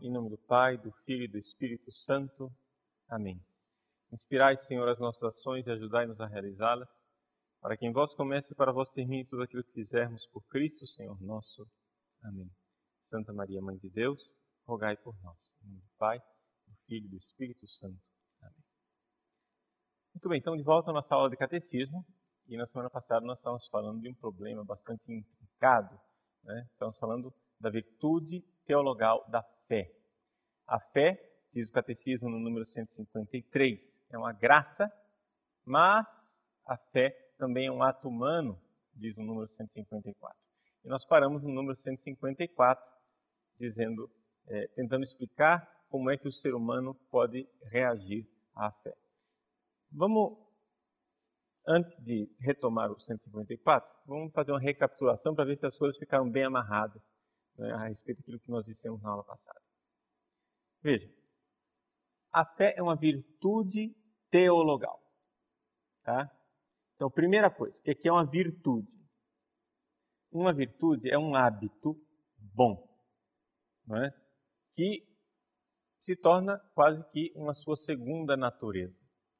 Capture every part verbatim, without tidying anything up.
Em nome do Pai, do Filho e do Espírito Santo. Amém. Inspirai, Senhor, as nossas ações e ajudai-nos a realizá-las, para que em vós comece e para vós termine tudo aquilo que fizermos por Cristo, Senhor nosso. Amém. Santa Maria, Mãe de Deus, rogai por nós. Em nome do Pai, do Filho e do Espírito Santo. Amém. Muito bem, então de volta à nossa aula de catecismo. E na semana passada nós estávamos falando de um problema bastante intrincado, né? Estamos falando da virtude teologal da fé. A fé, diz o catecismo no número cento e cinquenta e três, é uma graça, mas a fé também é um ato humano, diz o número cento e cinquenta e quatro. E nós paramos no número cento e cinquenta e quatro, dizendo, é, tentando explicar como é que o ser humano pode reagir à fé. Vamos, antes de retomar o cento e cinquenta e quatro, vamos fazer uma recapitulação para ver se as coisas ficaram bem amarradas, né, a respeito daquilo que nós dissemos na aula passada. Veja, a fé é uma virtude teologal. Tá? Então, primeira coisa, o que é uma virtude? Uma virtude é um hábito bom, não é? Que se torna quase que uma sua segunda natureza.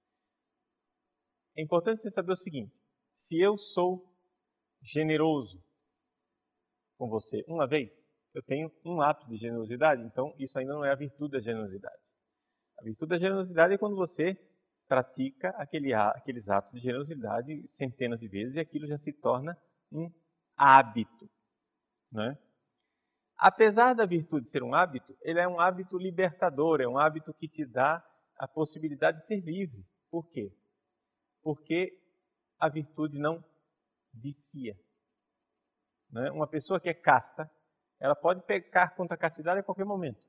É importante você saber o seguinte: se eu sou generoso com você uma vez, eu tenho um ato de generosidade, então isso ainda não é a virtude da generosidade. A virtude da generosidade é quando você pratica aquele, aqueles atos de generosidade centenas de vezes e aquilo já se torna um hábito, né? Apesar da virtude ser um hábito, ele é um hábito libertador, é um hábito que te dá a possibilidade de ser livre. Por quê? Porque a virtude não vicia. Né? Uma pessoa que é casta, ela pode pecar contra a castidade a qualquer momento.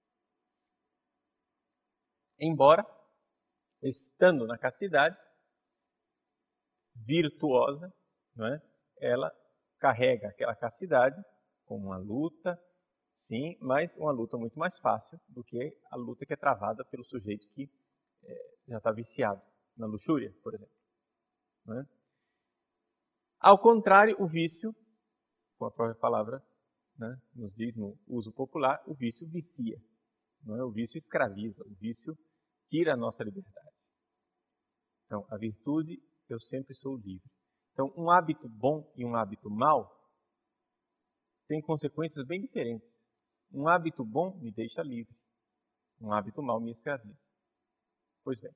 Embora, estando na castidade, virtuosa, não é? Ela carrega aquela castidade como uma luta, sim, mas uma luta muito mais fácil do que a luta que é travada pelo sujeito que é, já está viciado na luxúria, por exemplo. Não é? Ao contrário, o vício, como a própria palavra, né, nos diz no uso popular, o vício vicia. Não é? O vício escraviza, o vício tira a nossa liberdade. Então, a virtude, eu sempre sou livre. Então, um hábito bom e um hábito mau têm consequências bem diferentes. Um hábito bom me deixa livre. Um hábito mau me escraviza. Pois bem,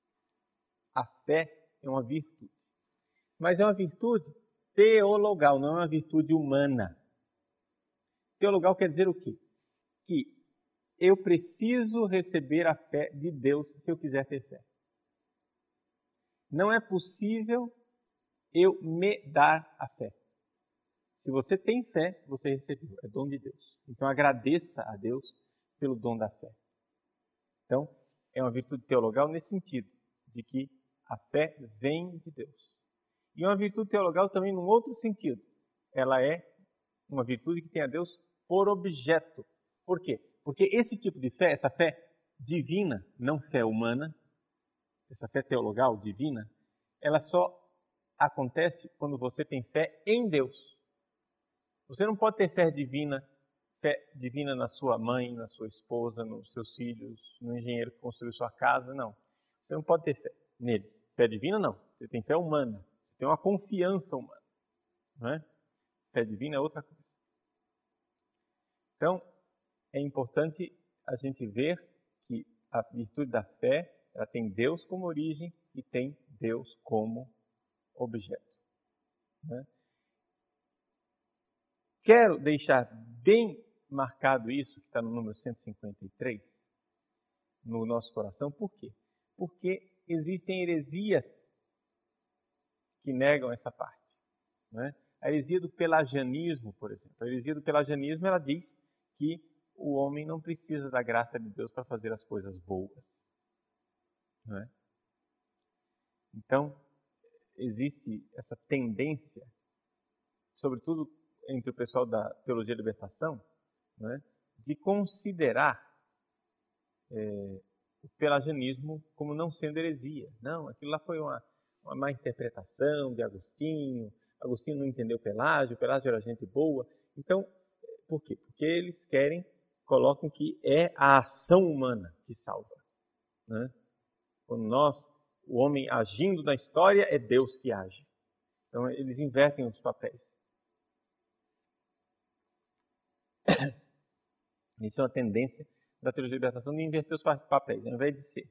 a fé é uma virtude. Mas é uma virtude teologal, não é uma virtude humana. Teologal quer dizer o quê? Que eu preciso receber a fé de Deus se eu quiser ter fé. Não é possível eu me dar a fé. Se você tem fé, você recebeu. É dom de Deus. Então agradeça a Deus pelo dom da fé. Então, é uma virtude teologal nesse sentido, de que a fé vem de Deus. E uma virtude teologal também num outro sentido. Ela é uma virtude que tem a Deus por objeto. Por quê? Porque esse tipo de fé, essa fé divina, não fé humana, essa fé teologal divina, ela só acontece quando você tem fé em Deus. Você não pode ter fé divina, fé divina na sua mãe, na sua esposa, nos seus filhos, no engenheiro que construiu sua casa, não. Você não pode ter fé neles. Fé divina, não. Você tem fé humana. Você tem uma confiança humana. Não é? Fé divina é outra coisa. Então, é importante a gente ver que a virtude da fé, ela tem Deus como origem e tem Deus como objeto. Né? Quero deixar bem marcado isso, que está no número cento e cinquenta e três, no nosso coração. Por quê? Porque existem heresias que negam essa parte. Né? A heresia do pelagianismo, por exemplo. A heresia do pelagianismo, ela diz que o homem não precisa da graça de Deus para fazer as coisas boas. Não é? Então, existe essa tendência, sobretudo entre o pessoal da teologia da libertação, não é? De considerar é, o pelagianismo como não sendo heresia. Não, aquilo lá foi uma, uma má interpretação de Agostinho. Agostinho não entendeu Pelágio, Pelágio era gente boa. Então, por quê? Porque eles querem colocam que é a ação humana que salva, né? Quando nós, o homem agindo na história, é Deus que age. Então, eles invertem os papéis. Isso é uma tendência da teologia da libertação de inverter os papéis. Ao invés de ser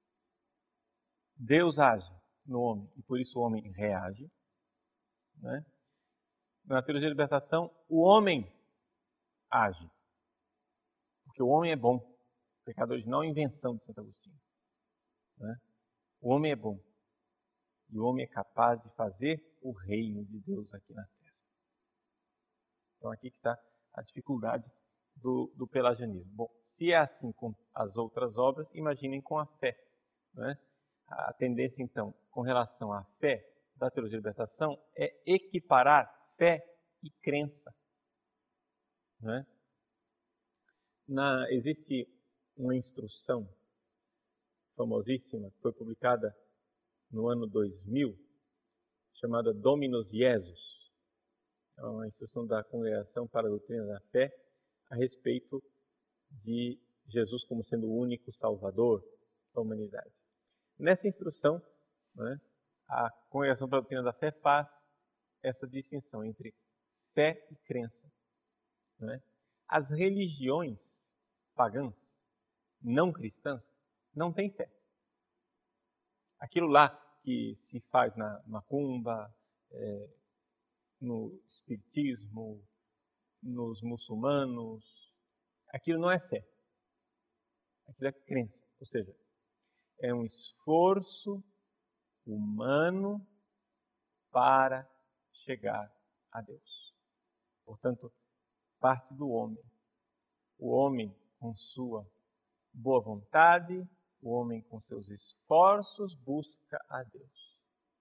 Deus age no homem e por isso o homem reage, né? Na teologia da libertação, o homem age. Porque o homem é bom. O pecado original é invenção de Santo Agostinho, né? O homem é bom. E o homem é capaz de fazer o reino de Deus aqui na Terra. Então aqui que está a dificuldade do, do pelagianismo. Bom, se é assim com as outras obras, imaginem com a fé, né? A tendência, então, com relação à fé da teologia da libertação é equiparar fé e crença, né? Na, existe uma instrução famosíssima que foi publicada no ano dois mil, chamada Dominus Jesus. É uma instrução da Congregação para a Doutrina da Fé a respeito de Jesus como sendo o único Salvador da humanidade. Nessa instrução, né, a Congregação para a Doutrina da Fé faz essa distinção entre fé e crença, né? As religiões pagãs, não cristãs, não têm fé. Aquilo lá que se faz na macumba, é, no espiritismo, nos muçulmanos, aquilo não é fé. Aquilo é crença. Ou seja, é um esforço humano para chegar a Deus. Portanto, parte do homem. O homem com sua boa vontade, o homem com seus esforços busca a Deus.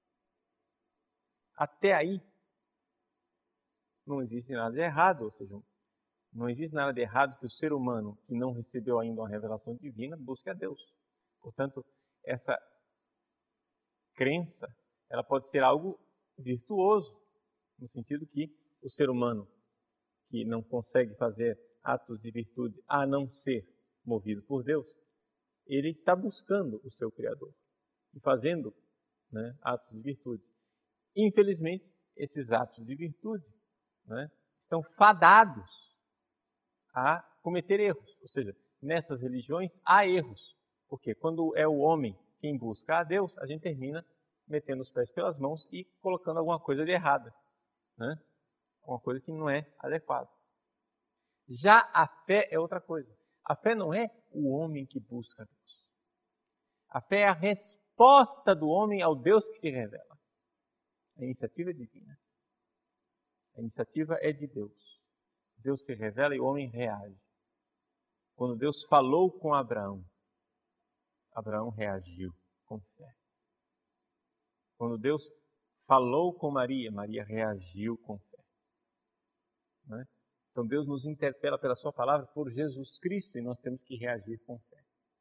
Até aí, não existe nada de errado, ou seja, não existe nada de errado que o ser humano que não recebeu ainda uma revelação divina busque a Deus. Portanto, essa crença, ela pode ser algo virtuoso, no sentido que o ser humano que não consegue fazer atos de virtude a não ser movido por Deus, ele está buscando o seu Criador e fazendo, né, atos de virtude. Infelizmente, esses atos de virtude, né, estão fadados a cometer erros. Ou seja, nessas religiões há erros. Porque quando é o homem quem busca a Deus, a gente termina metendo os pés pelas mãos e colocando alguma coisa de errada, né? Uma coisa que não é adequada. Já a fé é outra coisa. A fé não é o homem que busca a Deus. A fé é a resposta do homem ao Deus que se revela. A iniciativa é divina. A iniciativa é de Deus. Deus se revela e o homem reage. Quando Deus falou com Abraão, Abraão reagiu com fé. Quando Deus falou com Maria, Maria reagiu com fé. Né? Então Deus nos interpela pela sua palavra por Jesus Cristo e nós temos que reagir com fé.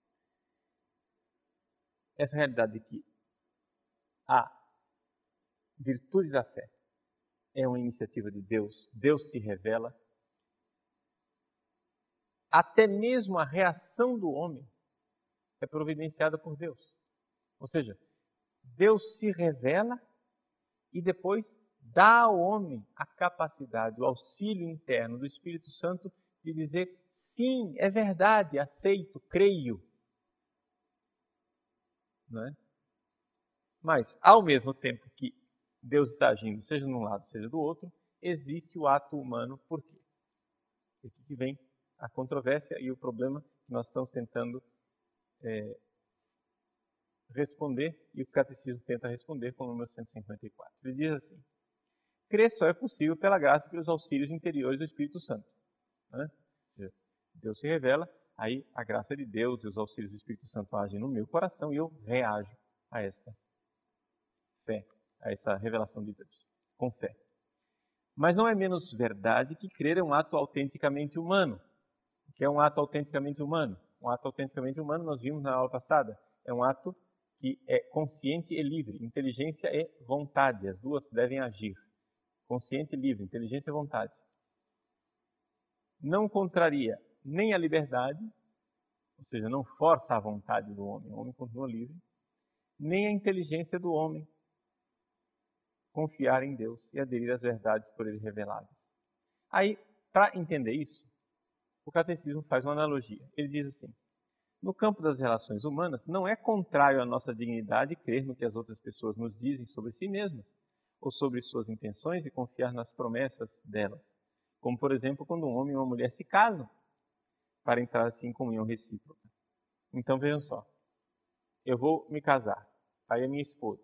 Essa realidade de que a virtude da fé é uma iniciativa de Deus, Deus se revela, até mesmo a reação do homem é providenciada por Deus. Ou seja, Deus se revela e depois dá ao homem a capacidade, o auxílio interno do Espírito Santo de dizer, sim, é verdade, aceito, creio. Não é? Mas, ao mesmo tempo que Deus está agindo, seja de um lado, seja do outro, existe o ato humano. Por quê? Aqui que vem a controvérsia e o problema que nós estamos tentando é, responder, e o Catecismo tenta responder com o número cento e cinquenta e quatro. Ele diz assim: crer só é possível pela graça e pelos auxílios interiores do Espírito Santo. Né? Deus se revela, aí a graça de Deus e os auxílios do Espírito Santo agem no meu coração e eu reajo a esta fé, a essa revelação de Deus, com fé. Mas não é menos verdade que crer é um ato autenticamente humano. O que é um ato autenticamente humano? Um ato autenticamente humano, nós vimos na aula passada, é um ato que é consciente e livre. Inteligência e vontade, as duas devem agir. Consciente e livre, inteligência e vontade. Não contraria nem a liberdade, ou seja, não força a vontade do homem, o homem continua livre, nem a inteligência do homem confiar em Deus e aderir às verdades por ele reveladas. Aí, para entender isso, o catecismo faz uma analogia. Ele diz assim: no campo das relações humanas, não é contrário à nossa dignidade crer no que as outras pessoas nos dizem sobre si mesmas, ou sobre suas intenções e confiar nas promessas delas. Como, por exemplo, quando um homem e uma mulher se casam, para entrar assim em comunhão recíproca. Então, vejam só. Eu vou me casar. Aí a minha esposa.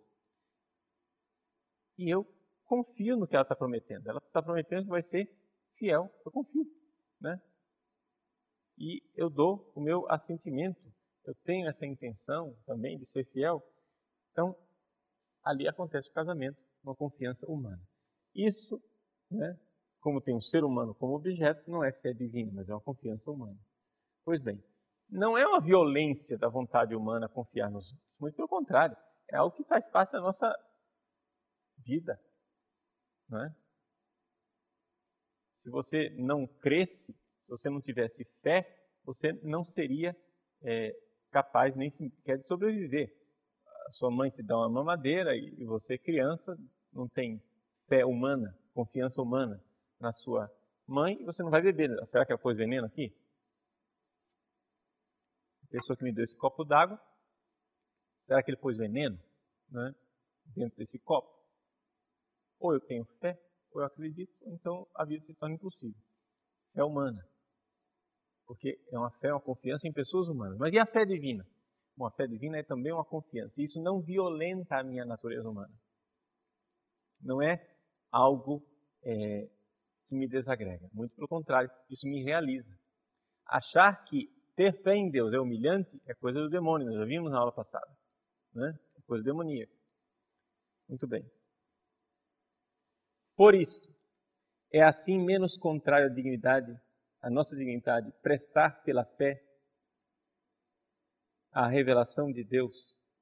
E eu confio no que ela está prometendo. Ela está prometendo que vai ser fiel. Eu confio, né? E eu dou o meu assentimento. Eu tenho essa intenção também de ser fiel. Então, ali acontece o casamento, uma confiança humana. Isso, né, como tem um ser humano como objeto, não é fé divina, mas é uma confiança humana. Pois bem, não é uma violência da vontade humana confiar nos outros. Muito pelo contrário, é algo que faz parte da nossa vida. Não é? Se você não cresce, se você não tivesse fé, você não seria é, capaz nem sequer de sobreviver. A sua mãe te dá uma mamadeira e você, criança, não tem fé humana, confiança humana na sua mãe e você não vai beber. Será que ela pôs veneno aqui? A pessoa que me deu esse copo d'água, será que ele pôs veneno, né, dentro desse copo? Ou eu tenho fé, ou eu acredito, então a vida se torna impossível. Fé humana. Porque é uma fé, uma confiança em pessoas humanas. Mas e a fé divina? Bom, a fé divina é também uma confiança. E isso não violenta a minha natureza humana. Não é algo é, que me desagrega. Muito pelo contrário, isso me realiza. Achar que ter fé em Deus é humilhante é coisa do demônio. Nós já vimos na aula passada. Né? É coisa demoníaca. Muito bem. Por isso, é assim menos contrário à dignidade, à nossa dignidade, prestar pela fé a revelação de Deus,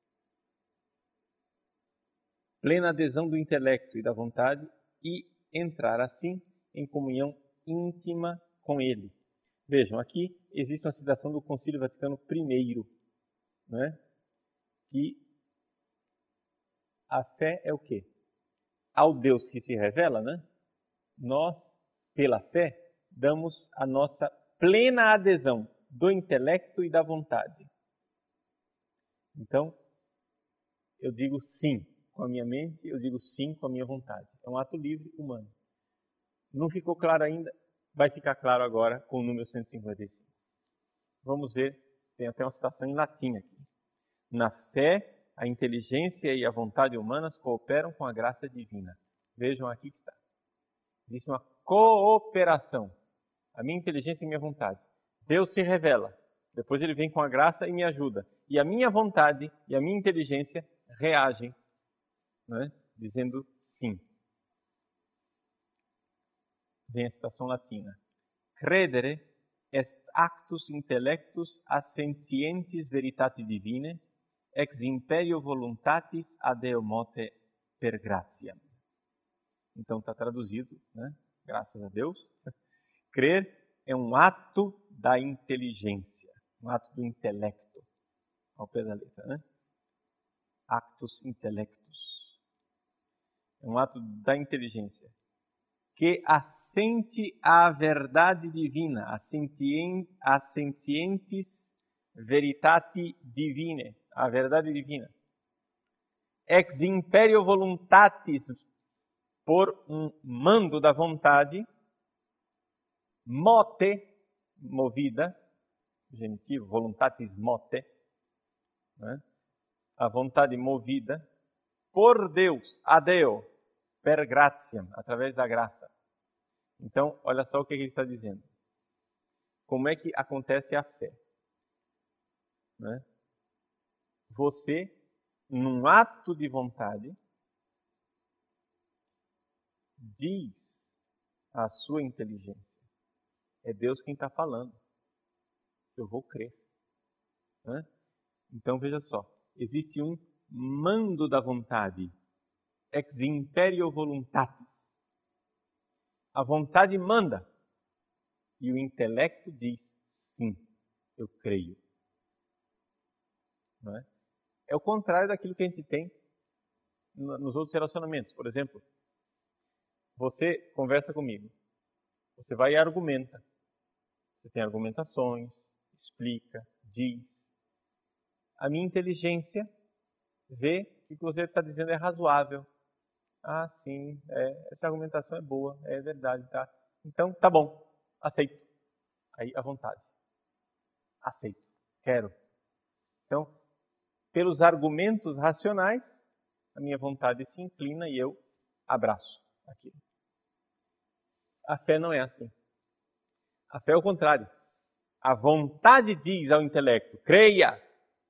plena adesão do intelecto e da vontade e entrar assim em comunhão íntima com Ele. Vejam, aqui existe uma citação do Concílio Vaticano I, né? Que a fé é o quê? Ao Deus que se revela, né? Nós, pela fé, damos a nossa plena adesão do intelecto e da vontade. Então, eu digo sim com a minha mente, eu digo sim com a minha vontade. É um ato livre humano. Não ficou claro ainda? Vai ficar claro agora com o número cento e cinquenta e cinco. Vamos ver, tem até uma citação em latim aqui. Na fé, a inteligência e a vontade humanas cooperam com a graça divina. Vejam aqui que está. Existe uma cooperação. A minha inteligência e a minha vontade. Deus se revela. Depois ele vem com a graça e me ajuda. E a minha vontade e a minha inteligência reagem, né, dizendo sim. Vem a citação latina. Credere est actus intellectus assentientis veritate divine, ex imperio voluntatis ad Deo mote per gratiam. Então está traduzido, né? Graças a Deus. Crer é um ato da inteligência, um ato do intelecto, ao pé da letra, né? Actus intellectus. É um ato da inteligência que assente à verdade divina, assentientis veritate divine, a verdade divina. Ex imperio voluntatis, por um mando da vontade, mote, movida, genitivo, voluntatis mote, né? A vontade movida, por Deus, a Deo, per gratiam, através da graça. Então, olha só o que ele está dizendo. Como é que acontece a fé? Né? Você, num ato de vontade, diz à sua inteligência: é Deus quem está falando. Eu vou crer. Né? Então, veja só. Existe um mando da vontade. Ex imperio voluntatis. A vontade manda. E o intelecto diz sim, eu creio. Não é? É o contrário daquilo que a gente tem nos outros relacionamentos. Por exemplo, você conversa comigo, você vai e argumenta. Você tem argumentações, explica, diz. A minha inteligência vê que o que você está dizendo é razoável. Ah, sim, é, essa argumentação é boa, é verdade, tá? Então, tá bom, aceito. Aí, à vontade. Aceito, quero. Então, pelos argumentos racionais, a minha vontade se inclina e eu abraço aquilo. A fé não é assim. A fé é o contrário. A vontade diz ao intelecto, creia.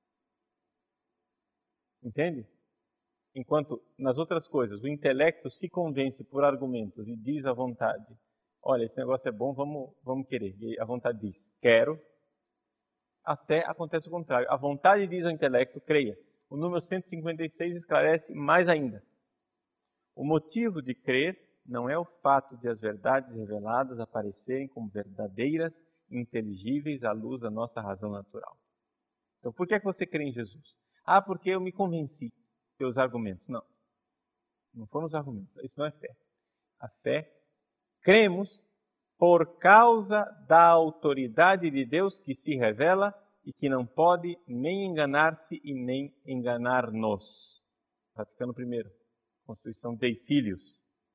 Entende? Enquanto nas outras coisas o intelecto se convence por argumentos e diz à vontade, olha, esse negócio é bom, vamos, vamos querer. E a vontade diz, quero. A fé acontece o contrário. A vontade diz ao intelecto, creia. O número cento e cinquenta e seis esclarece mais ainda. O motivo de crer não é o fato de as verdades reveladas aparecerem como verdadeiras e inteligíveis à luz da nossa razão natural. Então, por que é que você crê em Jesus? Ah, porque eu me convenci pelos argumentos. Não. Não foram os argumentos. Isso não é fé. A fé, cremos por causa da autoridade de Deus que se revela e que não pode nem enganar-se e nem enganar-nos. Praticando primeiro. Constituição Dei Filhos.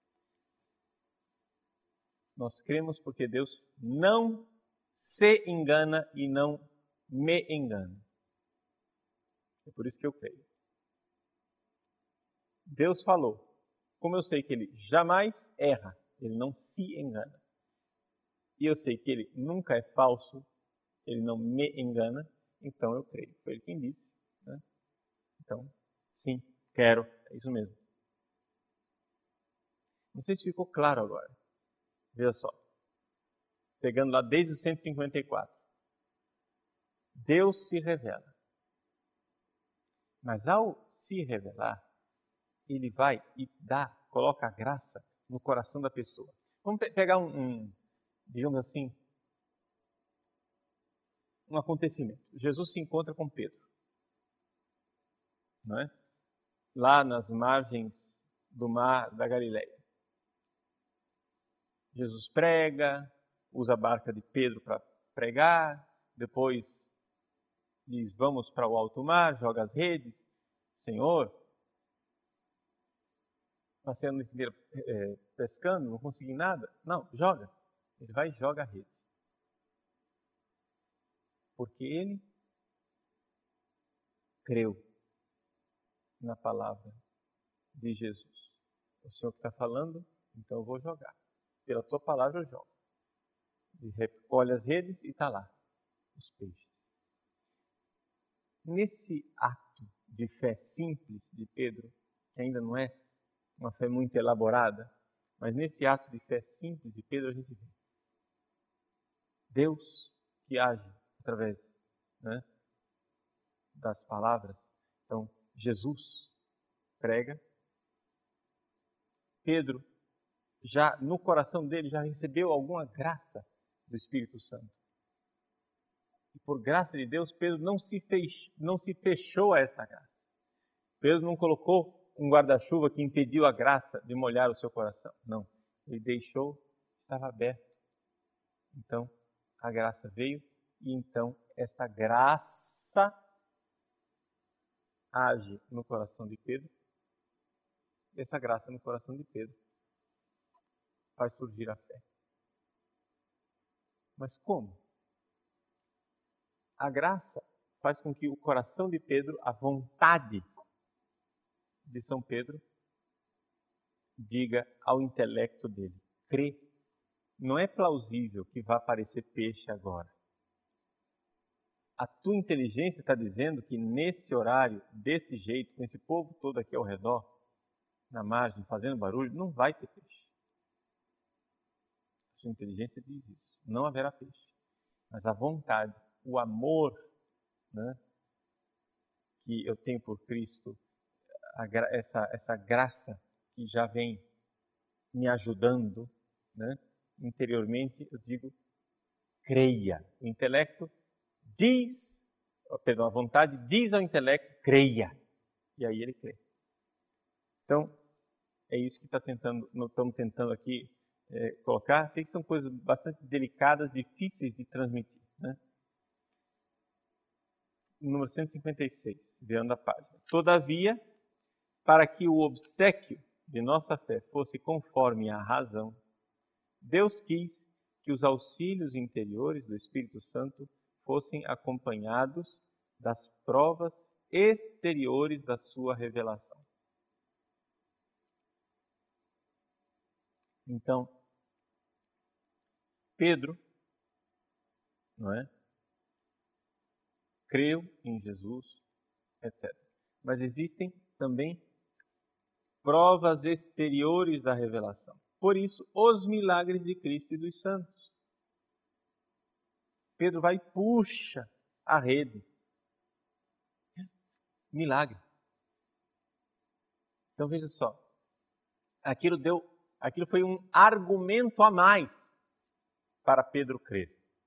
Nós cremos porque Deus não se engana e não me engana. É por isso que eu creio. Deus falou. Como eu sei que Ele jamais erra, Ele não se engana. E eu sei que Ele nunca é falso, Ele não me engana, então eu creio. Foi Ele quem disse. Né? Então, sim, quero. É isso mesmo. Não sei se ficou claro agora. Veja só. Pegando lá desde o cento e cinquenta e quatro. Deus se revela. Mas ao se revelar, Ele vai e dá, coloca a graça no coração da pessoa. Vamos pe- pegar um, um, digamos assim, um acontecimento. Jesus se encontra com Pedro. Não é? Lá nas margens do mar da Galileia. Jesus prega, usa a barca de Pedro para pregar, depois diz, vamos para o alto mar, joga as redes. Senhor, passei a noite inteira é, pescando, não consegui nada. Não, joga. Ele vai e joga a rede. Porque ele creu na palavra de Jesus. O Senhor que está falando, então eu vou jogar. Pela tua palavra eu jogo. Ele recolhe as redes e está lá, os peixes. Nesse ato de fé simples de Pedro, que ainda não é uma fé muito elaborada, mas nesse ato de fé simples de Pedro a gente vê Deus que age através, né, das palavras. Então, Jesus prega. Pedro, já no coração dele, já recebeu alguma graça do Espírito Santo. E por graça de Deus, Pedro não se, fech, não se fechou a essa graça. Pedro não colocou um guarda-chuva que impediu a graça de molhar o seu coração. Não. Ele deixou, estava aberto. Então, a graça veio e então essa graça age no coração de Pedro. E essa graça no coração de Pedro faz surgir a fé. Mas como? A graça faz com que o coração de Pedro, a vontade de São Pedro, diga ao intelecto dele, crê. Não é plausível que vá aparecer peixe agora. A tua inteligência está dizendo que nesse horário, desse jeito, com esse povo todo aqui ao redor, na margem, fazendo barulho, não vai ter peixe. A sua inteligência diz isso. Não haverá peixe. Mas a vontade, o amor, né, que eu tenho por Cristo, a, essa, essa graça que já vem me ajudando, né, interiormente, eu digo, creia. O intelecto diz, perdão, a vontade diz ao intelecto, creia. E aí ele crê. Então, é isso que tá tentando, nós estamos tentando aqui é, colocar. Sei que são coisas bastante delicadas, difíceis de transmitir, né? Número cento e cinquenta e seis, virando a página. Todavia, para que o obséquio de nossa fé fosse conforme à razão, Deus quis que os auxílios interiores do Espírito Santo fossem acompanhados das provas exteriores da sua revelação. Então, Pedro, não é? Creu em Jesus, etcétera. Mas existem também provas exteriores da revelação. Por isso, os milagres de Cristo e dos santos. Pedro vai e puxa a rede. Milagre. Então veja só. Aquilo deu, aquilo foi um argumento a mais para Pedro crer.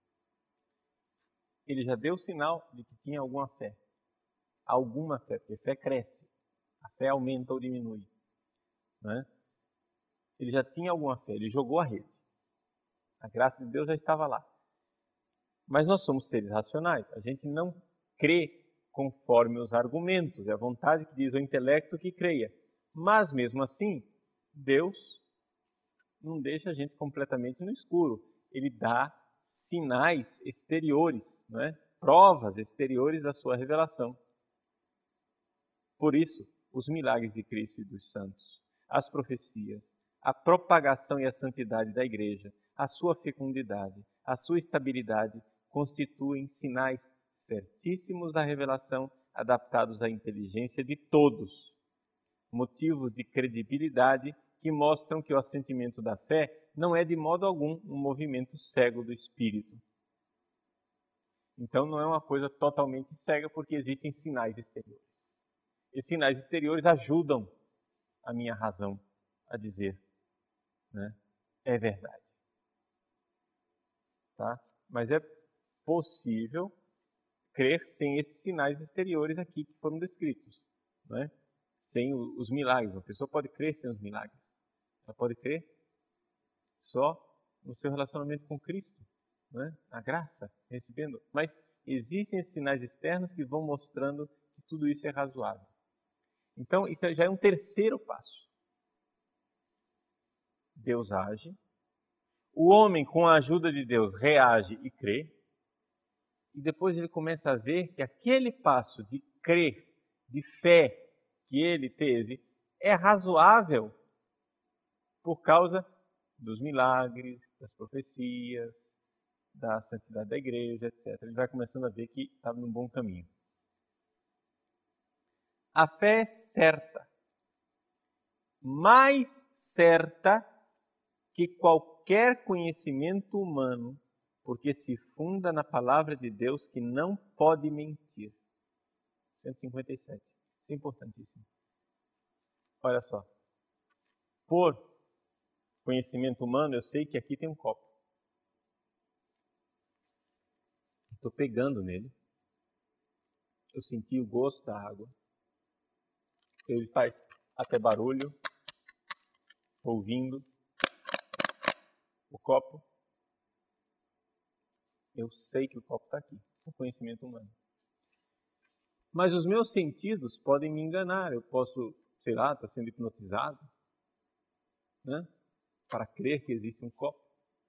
Ele já deu sinal de que tinha alguma fé. Alguma fé, porque a fé cresce. A fé aumenta ou diminui. Não é? Ele já tinha alguma fé, ele jogou a rede. A graça de Deus já estava lá. Mas nós somos seres racionais. A gente não crê conforme os argumentos. É a vontade que diz o intelecto que creia. Mas mesmo assim, Deus não deixa a gente completamente no escuro. Ele dá sinais exteriores, não é? Provas exteriores da sua revelação. Por isso, os milagres de Cristo e dos santos, as profecias, a propagação e a santidade da igreja, a sua fecundidade, a sua estabilidade, constituem sinais certíssimos da revelação, adaptados à inteligência de todos. Motivos de credibilidade que mostram que o assentimento da fé não é de modo algum um movimento cego do espírito. Então não é uma coisa totalmente cega, porque existem sinais exteriores. E sinais exteriores ajudam a minha razão a dizer, né? É verdade. Tá? Mas é possível crer sem esses sinais exteriores aqui que foram descritos, né? Sem os milagres. Uma pessoa pode crer sem os milagres. Ela pode crer só no seu relacionamento com Cristo, né? A graça, recebendo. Mas existem esses sinais externos que vão mostrando que tudo isso é razoável. Então, isso já é um terceiro passo. Deus age. O homem, com a ajuda de Deus, reage e crê. E depois ele começa a ver que aquele passo de crer, de fé que ele teve, é razoável por causa dos milagres, das profecias, da santidade da igreja, etcétera. Ele vai começando a ver que estava num bom caminho. A fé é certa, mais certa que qualquer conhecimento humano, porque se funda na palavra de Deus que não pode mentir. cento e cinquenta e sete. Isso é importantíssimo. Olha só. Por conhecimento humano, eu sei que aqui tem um copo. Estou pegando nele. Eu senti o gosto da água. Ele faz até barulho, ouvindo o copo. Eu sei que o copo está aqui, o conhecimento humano. Mas os meus sentidos podem me enganar. Eu posso, sei lá, estar sendo hipnotizado, né? Para crer que existe um copo.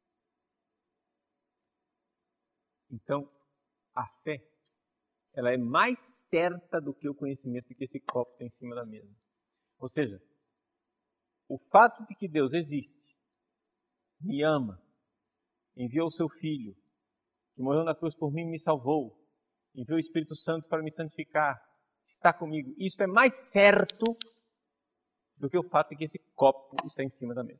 Então, a fé, ela é mais certa do que o conhecimento de que esse copo está em cima da mesa. Ou seja, o fato de que Deus existe, me ama, enviou o seu Filho, que morreu na cruz por mim e me salvou, enviou o Espírito Santo para me santificar, está comigo. Isso é mais certo do que o fato de que esse copo está em cima da mesa.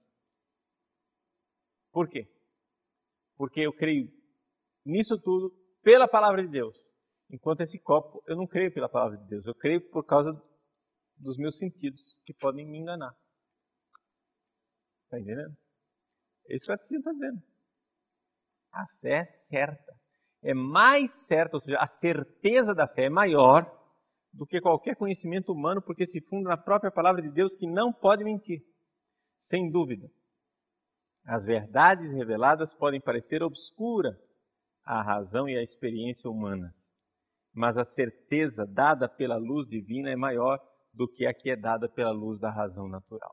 Por quê? Porque eu creio nisso tudo pela palavra de Deus. Enquanto esse copo, eu não creio pela palavra de Deus. Eu creio por causa dos meus sentidos, que podem me enganar. Está entendendo? É isso que o catecismo está dizendo. A fé é certa. É mais certa, ou seja, a certeza da fé é maior do que qualquer conhecimento humano, porque se funda na própria palavra de Deus que não pode mentir. Sem dúvida. As verdades reveladas podem parecer obscuras à razão e à experiência humanas, mas a certeza dada pela luz divina é maior do que a que é dada pela luz da razão natural.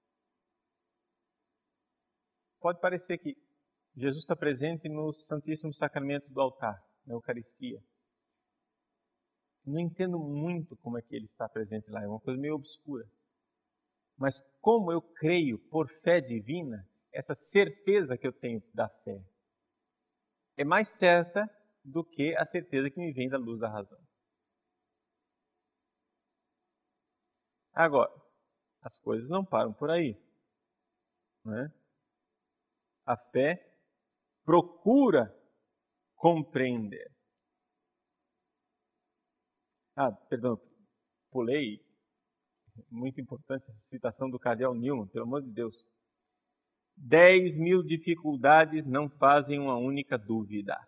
Pode parecer que Jesus está presente no Santíssimo Sacramento do altar, na Eucaristia. Não entendo muito como é que ele está presente lá, é uma coisa meio obscura. Mas como eu creio por fé divina, essa certeza que eu tenho da fé é mais certa do que a certeza que me vem da luz da razão. Agora, as coisas não param por aí, né? A fé procura compreender. Ah, perdão, pulei. Muito importante essa citação do cardeal Newman, pelo amor de Deus. Dez mil dificuldades não fazem uma única dúvida.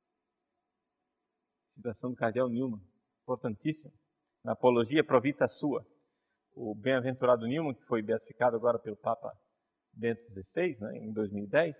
Citação do cardeal Newman, importantíssima. Na Apologia Pro Vita Sua. O bem-aventurado Newman, que foi beatificado agora pelo Papa Bento dezesseis, né, em dois mil e dez,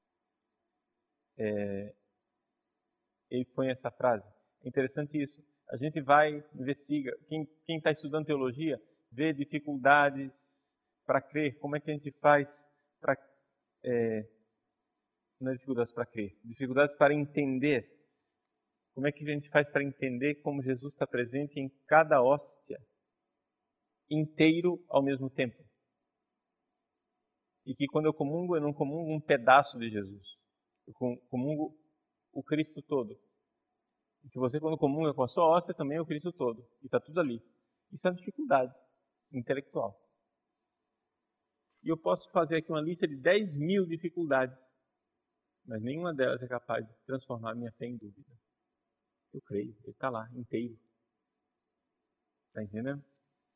é, ele põe essa frase. É interessante isso. A gente vai, investiga. Quem está estudando teologia, vê dificuldades para crer. Como é que a gente faz para... É, não é dificuldades para crer. Dificuldades para entender. Como é que a gente faz para entender como Jesus está presente em cada hóstia, inteiro ao mesmo tempo? E que quando eu comungo, eu não comungo um pedaço de Jesus. Eu comungo o Cristo todo. E que você, quando comunga com a sua hóstia, também é o Cristo todo. E está tudo ali. Isso é uma dificuldade intelectual. E eu posso fazer aqui uma lista de dez mil dificuldades, mas nenhuma delas é capaz de transformar a minha fé em dúvida. Eu creio, ele está lá, inteiro. Está entendendo?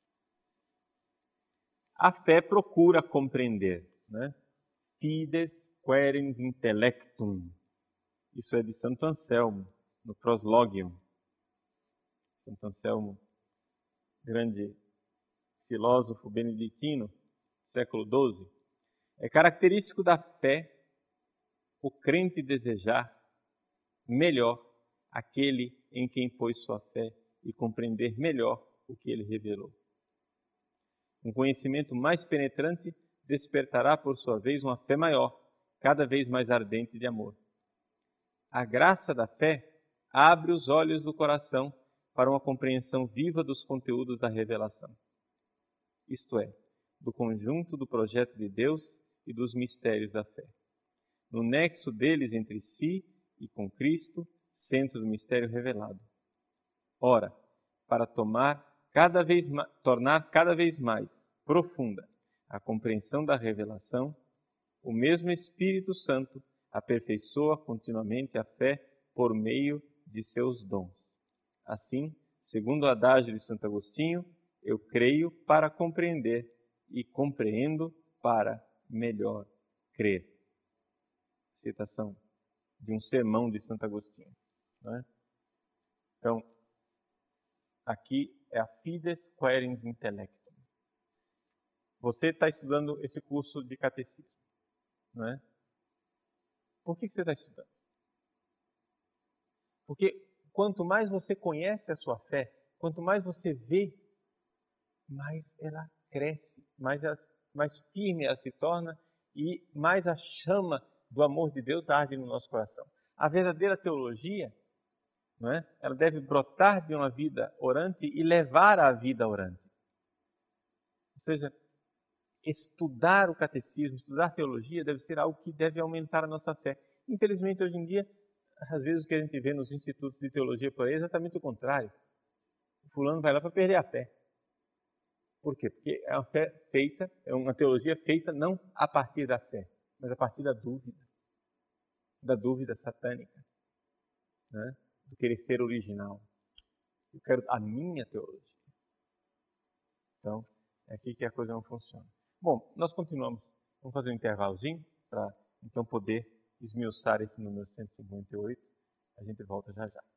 A fé procura compreender, né? Fides querens intellectum. Isso é de Santo Anselmo, no Proslogium. Santo Anselmo, grande filósofo beneditino, século doze. É característico da fé o crente desejar melhor aquele em quem pôs sua fé e compreender melhor o que ele revelou. Um conhecimento mais penetrante despertará, por sua vez, uma fé maior, cada vez mais ardente de amor. A graça da fé abre os olhos do coração para uma compreensão viva dos conteúdos da revelação. Isto é, do conjunto do projeto de Deus e dos mistérios da fé. No nexo deles entre si e com Cristo, centro do mistério revelado. Ora, para tomar cada vez tornar cada vez mais profunda a compreensão da revelação, o mesmo Espírito Santo aperfeiçoa continuamente a fé por meio de seus dons. Assim, segundo o adágio de Santo Agostinho, eu creio para compreender e compreendo para melhor crer. Citação de um sermão de Santo Agostinho. Não é? Então, aqui é a Fides Querens Intellectum. Você está estudando esse curso de catecismo, não é? Por que você está estudando? Porque quanto mais você conhece a sua fé, quanto mais você vê, mais ela cresce, mais, ela, mais firme ela se torna e mais a chama do amor de Deus arde no nosso coração. A verdadeira teologia, não é? Ela deve brotar de uma vida orante e levar à vida orante. Ou seja, estudar o catecismo, estudar teologia deve ser algo que deve aumentar a nossa fé. Infelizmente, hoje em dia, às vezes o que a gente vê nos institutos de teologia por aí é exatamente o contrário. O fulano vai lá para perder a fé. Por quê? Porque é uma fé feita, é uma teologia feita não a partir da fé, mas a partir da dúvida. Da dúvida satânica. Né? Do querer ser original. Eu quero a minha teologia. Então, é aqui que a coisa não funciona. Bom, nós continuamos. Vamos fazer um intervalozinho para então poder esmiuçar esse número cento e cinquenta e oito. A gente volta já já.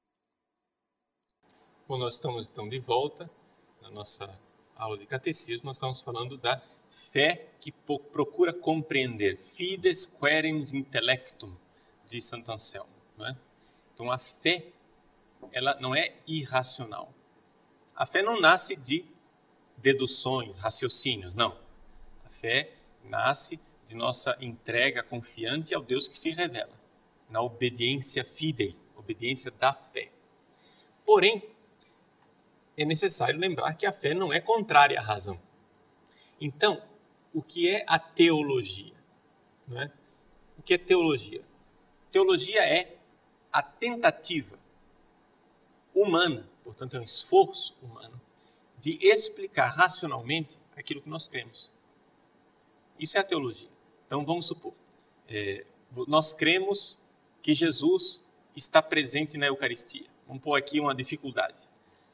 Bom, nós estamos então de volta na nossa aula de catecismo. Nós estamos falando da fé que procura compreender. Fides querens intellectum, de Santo Anselmo. Não é? Então a fé, ela não é irracional. A fé não nasce de deduções, raciocínios, não. A fé nasce de nossa entrega confiante ao Deus que se revela, na obediência fidei, obediência da fé. Porém, é necessário lembrar que a fé não é contrária à razão. Então, o que é a teologia? Não é? O que é teologia? Teologia é a tentativa humana, portanto é um esforço humano, de explicar racionalmente aquilo que nós cremos. Isso é a teologia. Então vamos supor, é, nós cremos que Jesus está presente na Eucaristia. Vamos pôr aqui uma dificuldade.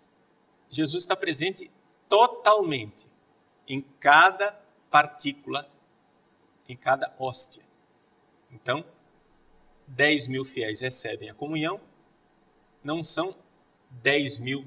Jesus está presente totalmente em cada partícula, em cada hóstia. Então, dez mil fiéis recebem a comunhão, não são dez mil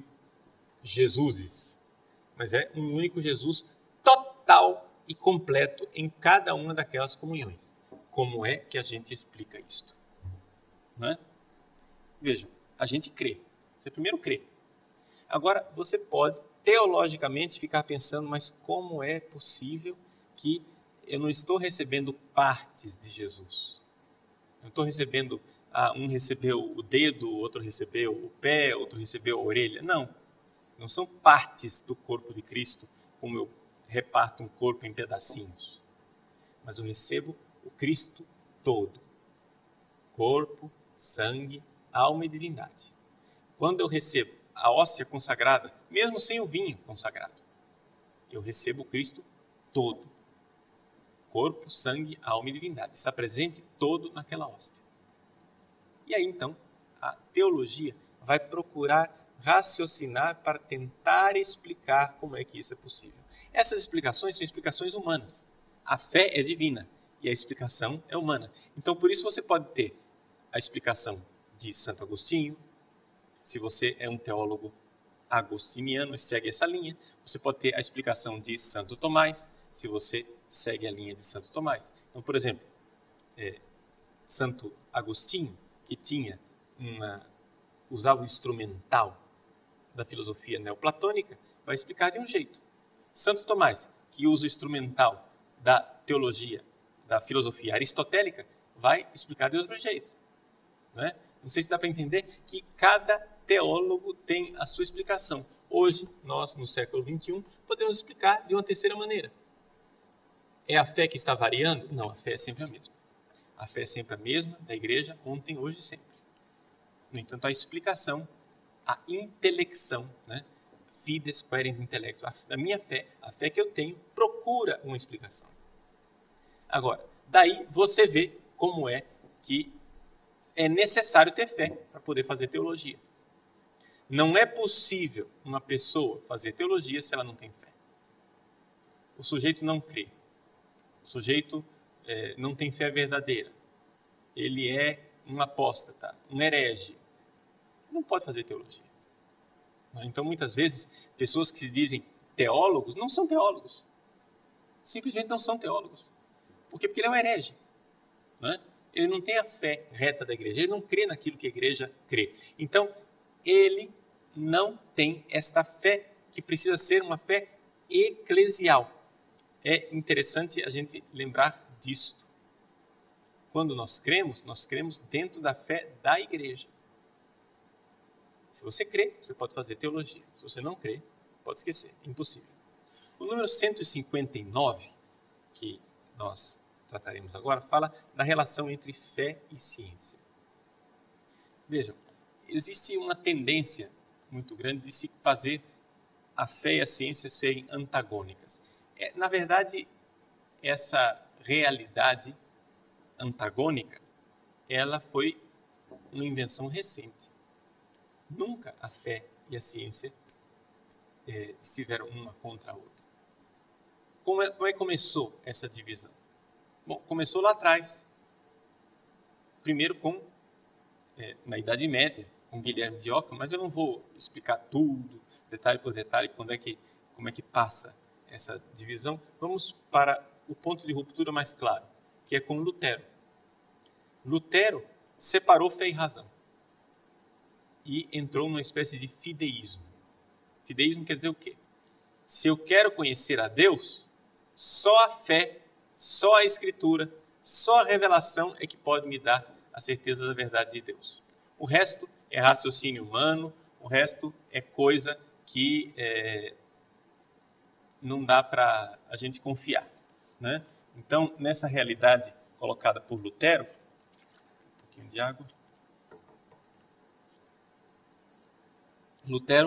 Jesuses, mas é um único Jesus total e completo em cada uma daquelas comunhões. Como é que a gente explica isto? Não é? Vejam, a gente crê. Você primeiro crê. Agora, você pode, teologicamente, ficar pensando, mas como é possível que eu não estou recebendo partes de Jesus? Eu estou recebendo, ah, um recebeu o dedo, outro recebeu o pé, outro recebeu a orelha. Não, não são partes do corpo de Cristo, como eu reparto um corpo em pedacinhos. Mas eu recebo o Cristo todo. Corpo, sangue, alma e divindade. Quando eu recebo a hóstia consagrada, mesmo sem o vinho consagrado, eu recebo o Cristo todo. Corpo, sangue, alma e divindade. Está presente todo naquela hóstia. E aí, então, a teologia vai procurar raciocinar para tentar explicar como é que isso é possível. Essas explicações são explicações humanas. A fé é divina e a explicação é humana. Então, por isso você pode ter a explicação de Santo Agostinho. Se você é um teólogo agostiniano e segue essa linha, você pode ter a explicação de Santo Tomás, se você segue a linha de Santo Tomás. Então, por exemplo, é, Santo Agostinho, que tinha uma, usava o instrumental da filosofia neoplatônica, vai explicar de um jeito. Santo Tomás, que usa o instrumental da teologia, da filosofia aristotélica, vai explicar de outro jeito. Não é? Não sei se dá para entender que cada teólogo tem a sua explicação. Hoje, nós, no século vinte e um, podemos explicar de uma terceira maneira. É a fé que está variando? Não, a fé é sempre a mesma. A fé é sempre a mesma da igreja, ontem, hoje e sempre. No entanto, a explicação, a intelecção, né? Fides querens intellectum. A minha fé, a fé que eu tenho, procura uma explicação. Agora, daí você vê como é que é necessário ter fé para poder fazer teologia. Não é possível uma pessoa fazer teologia se ela não tem fé. O sujeito não crê. O sujeito é, não tem fé verdadeira. Ele é um apóstata, um herege. Não pode fazer teologia. Então, muitas vezes, pessoas que se dizem teólogos não são teólogos. Simplesmente não são teólogos. Por quê? Porque ele é um herege. Não é? Ele não tem a fé reta da igreja. Ele não crê naquilo que a igreja crê. Então, ele não tem esta fé que precisa ser uma fé eclesial. É interessante a gente lembrar disto. Quando nós cremos, nós cremos dentro da fé da igreja. Se você crê, você pode fazer teologia. Se você não crê, pode esquecer. Impossível. O número cento e cinquenta e nove, que nós trataremos agora, fala da relação entre fé e ciência. Vejam, existe uma tendência muito grande de se fazer a fé e a ciência serem antagônicas. É, na verdade, essa realidade antagônica, ela foi uma invenção recente. Nunca a fé e a ciência é, estiveram uma contra a outra. Como é, como é que começou essa divisão? Bom, começou lá atrás, primeiro com, é, na Idade Média, com Guilherme de Ockham, mas eu não vou explicar tudo, detalhe por detalhe, quando é que, como é que passa essa divisão. Vamos para o ponto de ruptura mais claro, que é com Lutero. Lutero separou fé e razão e entrou numa espécie de fideísmo. Fideísmo quer dizer o quê? Se eu quero conhecer a Deus, só a fé, só a Escritura, só a revelação é que pode me dar a certeza da verdade de Deus. O resto é raciocínio humano, o resto é coisa que é, não dá para a gente confiar, né? Então, nessa realidade colocada por Lutero, um pouquinho de água. Lutero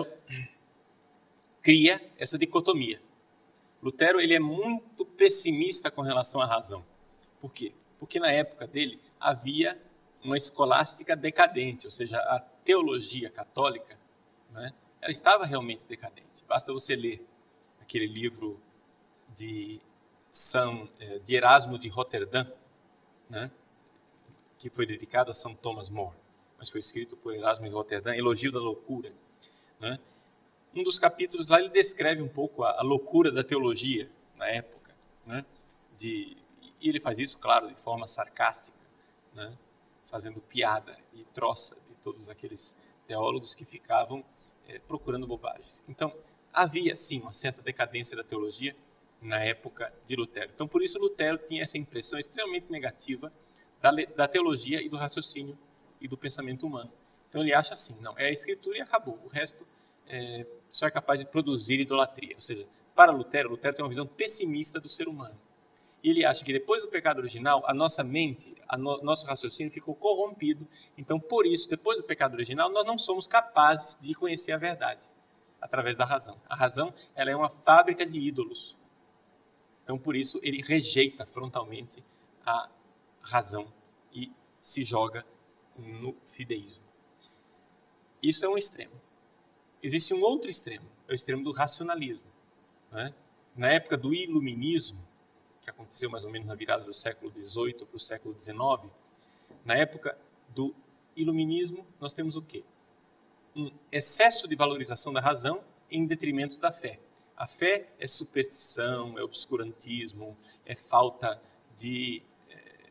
cria essa dicotomia. Lutero ele é muito pessimista com relação à razão. Por quê? Porque na época dele havia uma escolástica decadente, ou seja, a teologia católica, né, ela estava realmente decadente. Basta você ler aquele livro de, São, de Erasmo de Roterdã, né, que foi dedicado a São Thomas More, mas foi escrito por Erasmo de Roterdã, Elogio da Loucura, né? Um dos capítulos lá ele descreve um pouco a, a loucura da teologia na época, né? De, e ele faz isso, claro, de forma sarcástica, né? Fazendo piada e troça de todos aqueles teólogos que ficavam é, procurando bobagens. Então, havia, sim, uma certa decadência da teologia na época de Lutero. Então, por isso, Lutero tinha essa impressão extremamente negativa da, da teologia e do raciocínio e do pensamento humano. Então, ele acha assim, não, é a Escritura e acabou. O resto é, só é capaz de produzir idolatria. Ou seja, para Lutero, Lutero tem uma visão pessimista do ser humano. E ele acha que depois do pecado original, a nossa mente, a no, nosso raciocínio ficou corrompido. Então, por isso, depois do pecado original, nós não somos capazes de conhecer a verdade através da razão. A razão, ela é uma fábrica de ídolos. Então, por isso, ele rejeita frontalmente a razão e se joga no fideísmo. Isso é um extremo. Existe um outro extremo, é o extremo do racionalismo, né? Na época do iluminismo, que aconteceu mais ou menos na virada do século dezoito para o século dezenove, na época do iluminismo, nós temos o quê? Um excesso de valorização da razão em detrimento da fé. A fé é superstição, é obscurantismo, é falta de é,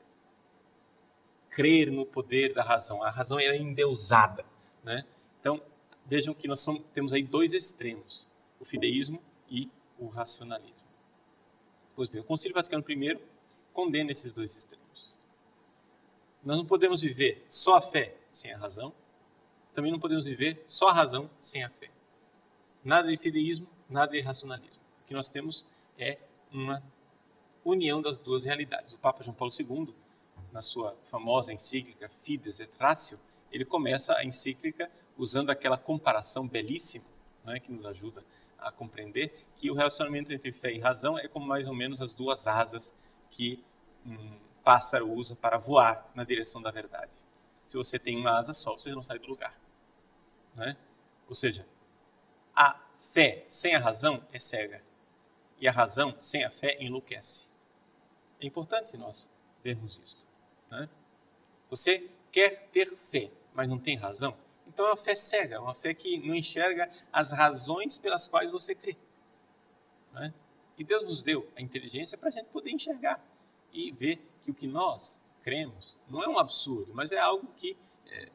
crer no poder da razão. A razão é endeusada, né? Então, vejam que nós somos, temos aí dois extremos, o fideísmo e o racionalismo. Pois bem, o Concílio Vaticano I condena esses dois extremos. Nós não podemos viver só a fé sem a razão, também não podemos viver só a razão sem a fé. Nada de fideísmo, nada de racionalismo. O que nós temos é uma união das duas realidades. O Papa João Paulo segundo, na sua famosa encíclica Fides et Ratio, ele começa a encíclica usando aquela comparação belíssima, né, que nos ajuda a compreender que o relacionamento entre fé e razão é como mais ou menos as duas asas que um pássaro usa para voar na direção da verdade. Se você tem uma asa só, você não sai do lugar, né? Ou seja, a fé sem a razão é cega e a razão sem a fé enlouquece. É importante nós vermos isso, né? Você quer ter fé, mas não tem razão? Então é uma fé cega, é uma fé que não enxerga as razões pelas quais você crê, né? E Deus nos deu a inteligência para a gente poder enxergar e ver que o que nós cremos não é um absurdo, mas é algo que é,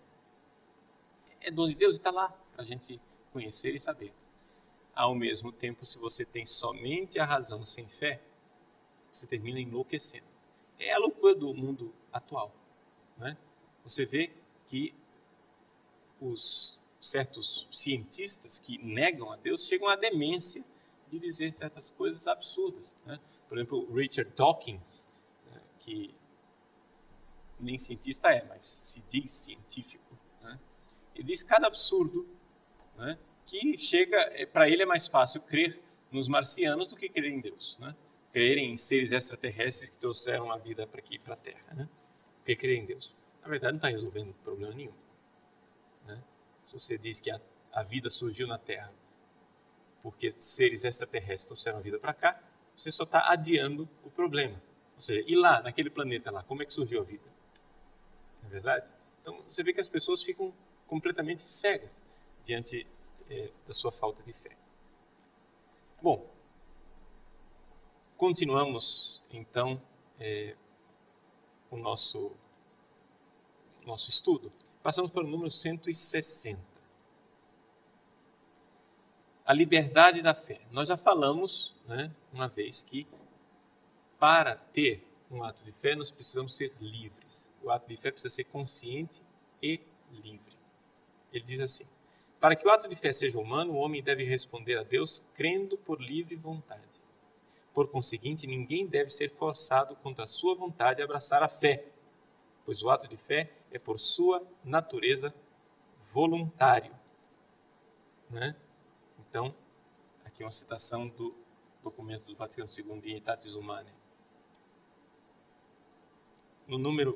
é dom de Deus e está lá para a gente conhecer e saber. Ao mesmo tempo, se você tem somente a razão sem fé, você termina enlouquecendo. É a loucura do mundo atual, né? Você vê que os certos cientistas que negam a Deus chegam à demência de dizer certas coisas absurdas, né? Por exemplo, Richard Dawkins, né, que nem cientista é, mas se diz científico, né? Ele diz cada absurdo, né, que chega, para ele é mais fácil crer nos marcianos do que crer em Deus, né? Crer em seres extraterrestres que trouxeram a vida para aqui, para a Terra, né? Do que crer em Deus. Na verdade, não está resolvendo problema nenhum, né? Se você diz que a, a vida surgiu na Terra porque seres extraterrestres trouxeram a vida para cá, você só está adiando o problema. Ou seja, e lá, naquele planeta lá, como é que surgiu a vida? Não é verdade? Então, você vê que as pessoas ficam completamente cegas diante é, da sua falta de fé. Bom, continuamos, então, é, o nosso, nosso estudo. Passamos para o número cento e sessenta. A liberdade da fé. Nós já falamos, né, uma vez que para ter um ato de fé nós precisamos ser livres. O ato de fé precisa ser consciente e livre. Ele diz assim: para que o ato de fé seja humano, o homem deve responder a Deus crendo por livre vontade. Por conseguinte, ninguém deve ser forçado contra a sua vontade a abraçar a fé, pois o ato de fé é por sua natureza voluntário. Né? Então, aqui uma citação do documento do Vaticano segundo, Dignitatis Humanae. No número,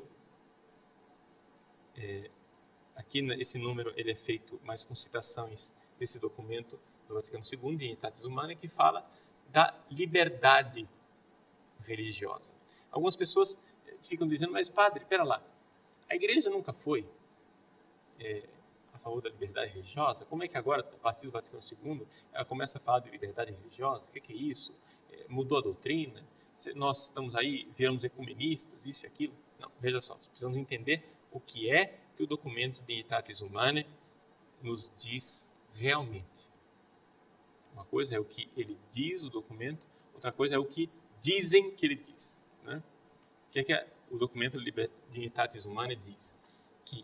é, aqui esse número ele é feito mais com citações desse documento do Vaticano segundo, Dignitatis Humanae, que fala da liberdade religiosa. Algumas pessoas ficam dizendo, mas padre, pera lá, a igreja nunca foi é, a favor da liberdade religiosa? Como é que agora, a partir do Vaticano segundo, ela começa a falar de liberdade religiosa? O que é, que é isso? É, mudou a doutrina? Nós estamos aí, viramos ecumenistas, isso e aquilo? Não, veja só, precisamos entender o que é que o documento Dignitatis Humanae nos diz realmente. Uma coisa é o que ele diz, o documento, outra coisa é o que dizem que ele diz. Né? O que é que o documento Dignitatis Humanae diz? Que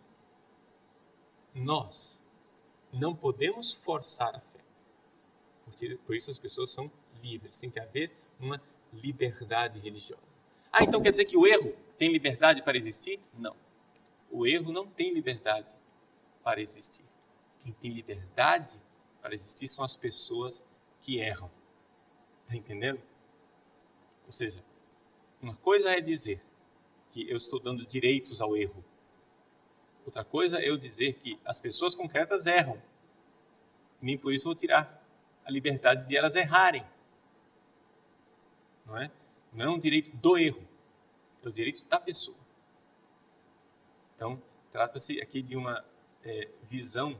nós não podemos forçar a fé. Por isso as pessoas são livres. Tem que haver uma liberdade religiosa. Ah, então quer dizer que o erro tem liberdade para existir? Não. O erro não tem liberdade para existir. Quem tem liberdade para existir são as pessoas que erram. Está entendendo? Ou seja, uma coisa é dizer que eu estou dando direitos ao erro. Outra coisa é eu dizer que as pessoas concretas erram. Nem por isso vou tirar a liberdade de elas errarem. Não é? Não é um direito do erro. É o direito da pessoa. Então, trata-se aqui de uma é, visão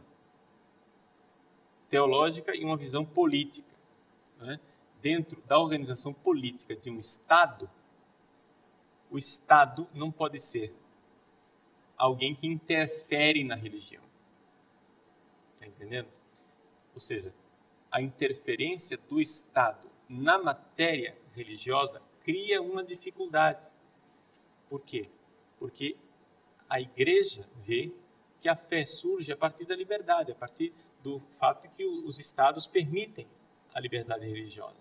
teológica e uma visão política. Não é? Dentro da organização política de um Estado, o Estado não pode ser alguém que interfere na religião. Está entendendo? Ou seja, a interferência do Estado na matéria religiosa cria uma dificuldade. Por quê? Porque a igreja vê que a fé surge a partir da liberdade, a partir do fato de que os Estados permitem a liberdade religiosa.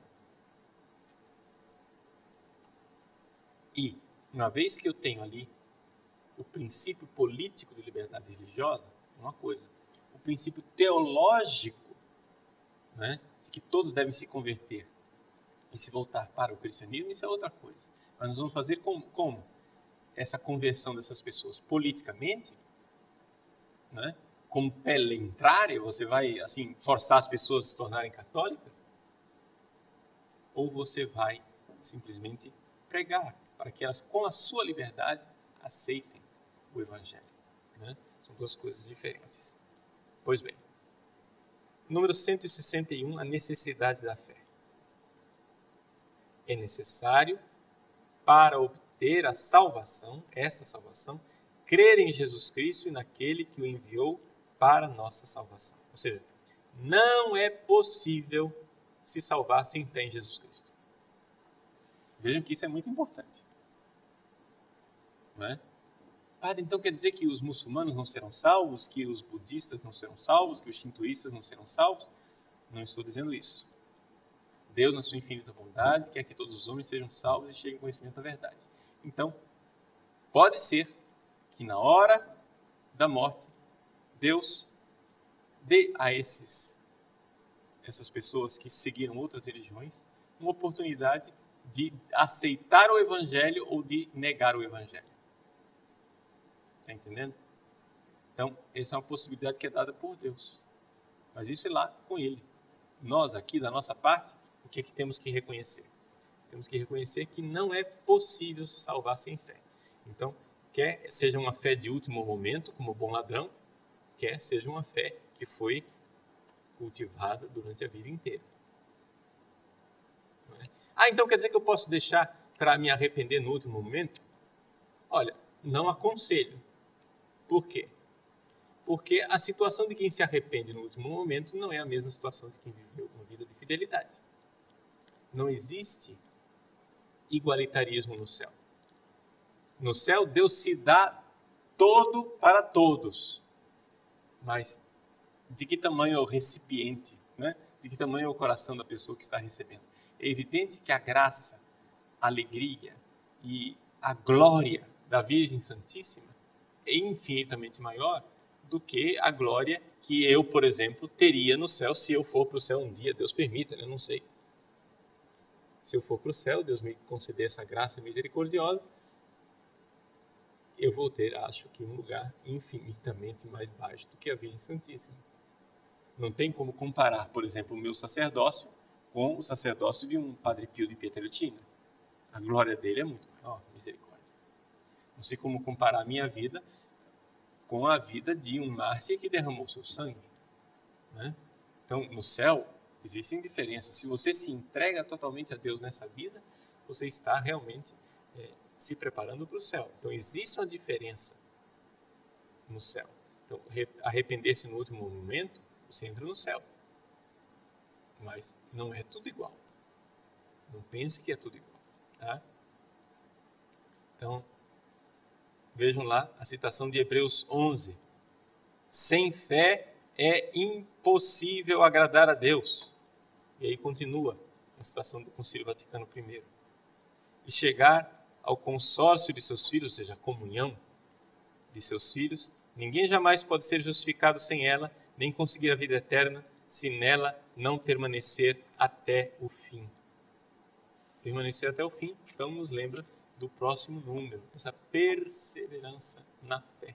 E, uma vez que eu tenho ali o princípio político de liberdade religiosa, uma coisa. O princípio teológico, né, de que todos devem se converter e se voltar para o cristianismo, isso é outra coisa. Mas nós vamos fazer como? como? Essa conversão dessas pessoas politicamente, né, como pele entrária, você vai assim forçar as pessoas a se tornarem católicas? Ou você vai simplesmente pregar para que elas, com a sua liberdade, aceitem o Evangelho? Né? São duas coisas diferentes. Pois bem, número cento e sessenta e um, a necessidade da fé. É necessário, para obter a salvação, esta salvação, crer em Jesus Cristo e naquele que o enviou para a nossa salvação. Ou seja, não é possível se salvar sem fé em Jesus Cristo. Vejam que isso é muito importante. Não é? Padre, então quer dizer que os muçulmanos não serão salvos, que os budistas não serão salvos, que os shintoístas não serão salvos? Não estou dizendo isso. Deus, na sua infinita bondade, quer que todos os homens sejam salvos e cheguem ao conhecimento da verdade. Então, pode ser que na hora da morte, Deus dê a esses, essas pessoas que seguiram outras religiões uma oportunidade de aceitar o Evangelho ou de negar o Evangelho. Está entendendo? Então, essa é uma possibilidade que é dada por Deus. Mas isso é lá com Ele. Nós, aqui, da nossa parte, o que é que temos que reconhecer? Temos que reconhecer que não é possível se salvar sem fé. Então, quer seja uma fé de último momento, como bom ladrão, quer seja uma fé que foi cultivada durante a vida inteira. Não é? Ah, então quer dizer que eu posso deixar para me arrepender no último momento? Olha, não aconselho. Por quê? Porque a situação de quem se arrepende no último momento não é a mesma situação de quem viveu uma vida de fidelidade. Não existe igualitarismo no céu. No céu, Deus se dá todo para todos. Mas de que tamanho é o recipiente? Né? De que tamanho é o coração da pessoa que está recebendo? É evidente que a graça, a alegria e a glória da Virgem Santíssima é infinitamente maior do que a glória que eu, por exemplo, teria no céu se eu for para o céu um dia. Deus permita, né? Não sei. Se eu for para o céu, Deus me conceder essa graça misericordiosa, eu vou ter, acho que, um lugar infinitamente mais baixo do que a Virgem Santíssima. Não tem como comparar, por exemplo, o meu sacerdócio com o sacerdócio de um Padre Pio de Pietrelcina. A glória dele é muito maior, misericórdia. Não sei como comparar a minha vida com a vida de um mártir que derramou seu sangue. Né? Então, no céu, existem diferenças. Se você se entrega totalmente a Deus nessa vida, você está realmente é, se preparando para o céu. Então, existe uma diferença no céu. Então, arrepender-se no último momento, você entra no céu. Mas não é tudo igual. Não pense que é tudo igual. Tá? Então, vejam lá a citação de Hebreus onze. Sem fé é impossível agradar a Deus. E aí continua a citação do Concílio Vaticano I. E chegar ao consórcio de seus filhos, ou seja, a comunhão de seus filhos, ninguém jamais pode ser justificado sem ela, nem conseguir a vida eterna, se nela não permanecer até o fim. Permanecer até o fim, então nos lembra do próximo número, essa perseverança na fé.